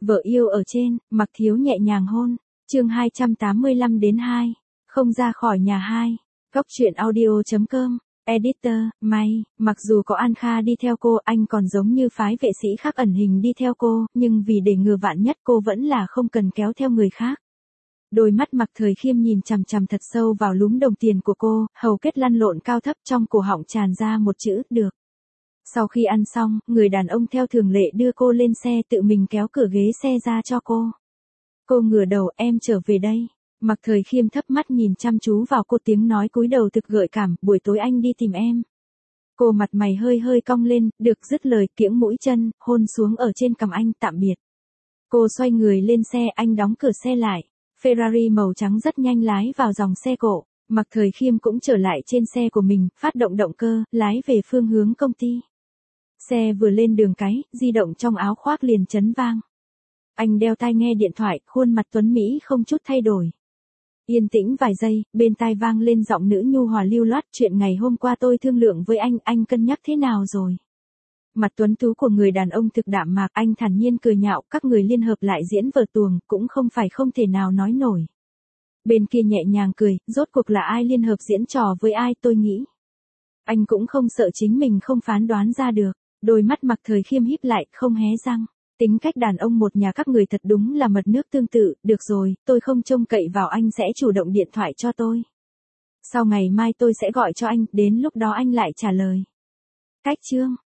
Vợ yêu ở trên, Mặc Thiếu nhẹ nhàng hôn. Chương 285-2. Không ra khỏi nhà 2. Góc truyện audio.com. Editor, May, mặc dù có An Kha đi theo cô, anh còn giống như phái vệ sĩ khác ẩn hình đi theo cô, nhưng vì để ngừa vạn nhất cô vẫn là không cần kéo theo người khác. Đôi mắt Mặc Thời Khiêm nhìn chằm chằm thật sâu vào lúm đồng tiền của cô, hầu kết lăn lộn cao thấp, trong cổ họng tràn ra một chữ, được. Sau khi ăn xong, người đàn ông theo thường lệ đưa cô lên xe, tự mình kéo cửa ghế xe ra cho cô. Cô ngửa đầu, em trở về đây. Mặc Thời Khiêm thấp mắt nhìn chăm chú vào cô, tiếng nói cúi đầu thực gợi cảm, buổi tối anh đi tìm em. Cô mặt mày hơi hơi cong lên, được dứt lời, kiễng mũi chân, hôn xuống ở trên cằm anh, tạm biệt. Cô xoay người lên xe, anh đóng cửa xe lại. Ferrari màu trắng rất nhanh lái vào dòng xe cộ. Mặc Thời Khiêm cũng trở lại trên xe của mình, phát động động cơ, lái về phương hướng công ty. Xe vừa lên đường cái, di động trong áo khoác liền chấn vang. Anh đeo tai nghe điện thoại, khuôn mặt tuấn Mỹ không chút thay đổi. Yên tĩnh vài giây, bên tai vang lên giọng nữ nhu hòa lưu loát, chuyện ngày hôm qua tôi thương lượng với anh cân nhắc thế nào rồi? Mặt tuấn tú của người đàn ông thực đạm mạc, anh thản nhiên cười nhạo, các người liên hợp lại diễn vở tuồng, cũng không phải không thể nào nói nổi. Bên kia nhẹ nhàng cười, rốt cuộc là ai liên hợp diễn trò với ai, tôi nghĩ. Anh cũng không sợ chính mình không phán đoán ra được. Đôi mắt Mặc Thời Khiêm híp lại, không hé răng. Tính cách đàn ông một nhà các người thật đúng là mật nước tương tự, được rồi, tôi không trông cậy vào anh sẽ chủ động điện thoại cho tôi. Sau ngày mai tôi sẽ gọi cho anh, đến lúc đó anh lại trả lời. Cách chương.